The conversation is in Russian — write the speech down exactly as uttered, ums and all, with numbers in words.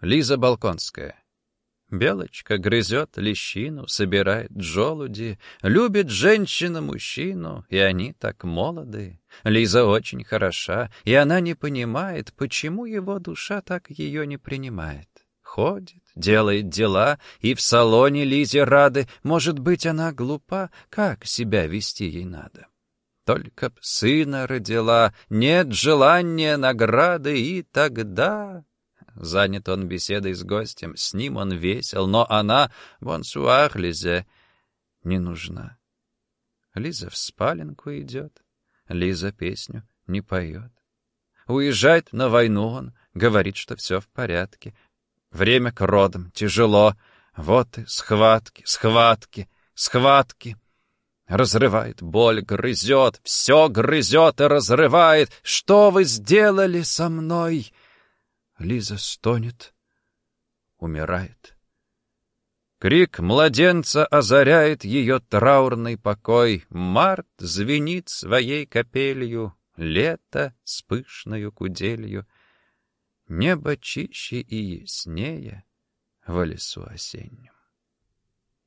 Лиза Балконская. Белочка грызет лещину, собирает желуди, любит женщина мужчину, и они так молоды. Лиза очень хороша, и она не понимает, почему его душа так ее не принимает. Ходит, делает дела, и в салоне Лизе рады. Может быть, она глупа, как себя вести ей надо. Только б сына родила, нет желания награды, и тогда... Занят он беседой с гостем, с ним он весел, но она, бонсуар, Лизе, не нужна. Лиза в спаленку идет, Лиза песню не поет. Уезжает на войну он, говорит, что все в порядке. Время к родам, тяжело, вот и схватки, схватки, схватки. Разрывает боль, грызет, все грызет и разрывает. Что вы сделали со мной? Лиза стонет, умирает. Крик младенца озаряет ее траурный покой. Март звенит своей капелью, лето с пышною куделью. Небо чище и яснее в лесу осеннем.